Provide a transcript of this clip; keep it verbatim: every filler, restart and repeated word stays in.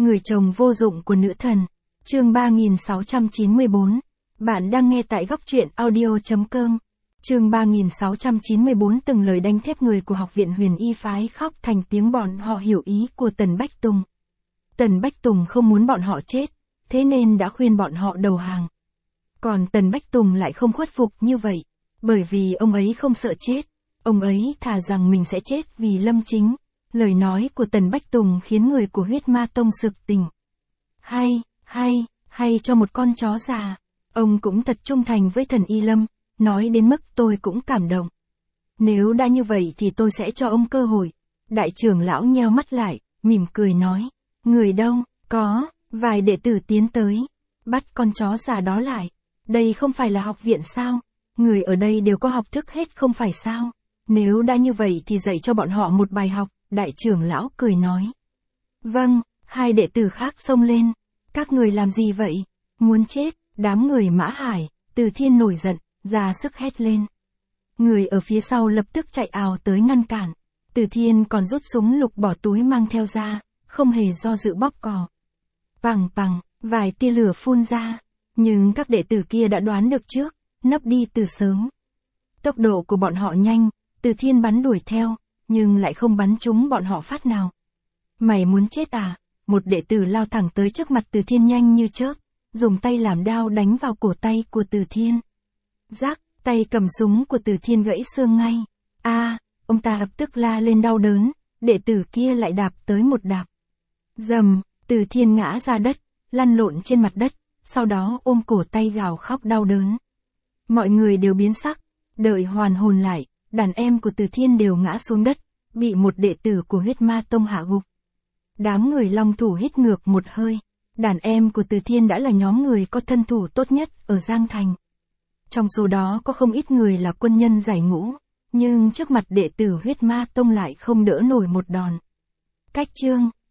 Người chồng vô dụng của nữ thần. Chương ba nghìn sáu trăm chín mươi bốn. Bạn đang nghe tại góc truyện audio chấm com. Chương ba nghìn sáu trăm chín mươi bốn. Từng lời đanh thép người của học viện Huyền Y phái khóc thành tiếng, bọn họ hiểu ý của Tần Bách Tùng. Tần Bách Tùng không muốn bọn họ chết, thế nên đã khuyên bọn họ đầu hàng. Còn Tần Bách Tùng lại không khuất phục như vậy, bởi vì ông ấy không sợ chết, ông ấy thà rằng mình sẽ chết vì Lâm Chính. Lời nói của Tần Bách Tùng khiến người của Huyết Ma Tông sực tỉnh. Hay, hay, hay cho một con chó già. Ông cũng thật trung thành với thần Y Lâm, nói đến mức tôi cũng cảm động. Nếu đã như vậy thì tôi sẽ cho ông cơ hội. Đại trưởng lão nheo mắt lại, mỉm cười nói. Người đâu, có, vài đệ tử tiến tới. Bắt con chó già đó lại. Đây không phải là học viện sao? Người ở đây đều có học thức hết không phải sao? Nếu đã như vậy thì dạy cho bọn họ một bài học. Đại trưởng lão cười nói. Vâng, hai đệ tử khác xông lên. Các người làm gì vậy? Muốn chết, đám người Mã Hải, Từ Thiên nổi giận, ra sức hét lên. Người ở phía sau lập tức chạy ào tới ngăn cản. Từ Thiên còn rút súng lục bỏ túi mang theo ra, không hề do dự bóp cò. Pằng pằng, vài tia lửa phun ra. Nhưng các đệ tử kia đã đoán được trước, nấp đi từ sớm. Tốc độ của bọn họ nhanh, Từ Thiên bắn đuổi theo, nhưng lại không bắn trúng bọn họ phát nào. Mày muốn chết à? Một đệ tử lao thẳng tới trước mặt Từ Thiên nhanh như chớp, dùng tay làm đao đánh vào cổ tay của Từ Thiên. Rắc, tay cầm súng của Từ Thiên gãy xương ngay. A, à, ông ta lập tức la lên đau đớn, đệ tử kia lại đạp tới một đạp. Dầm, Từ Thiên ngã ra đất, lăn lộn trên mặt đất, sau đó ôm cổ tay gào khóc đau đớn. Mọi người đều biến sắc, đợi hoàn hồn lại. Đàn em của Từ Thiên đều ngã xuống đất, bị một đệ tử của Huyết Ma Tông hạ gục. Đám người Long Thủ hít ngược một hơi. Đàn em của Từ Thiên đã là nhóm người có thân thủ tốt nhất ở Giang Thành. Trong số đó có không ít người là quân nhân giải ngũ, nhưng trước mặt đệ tử Huyết Ma Tông lại không đỡ nổi một đòn. Cách chương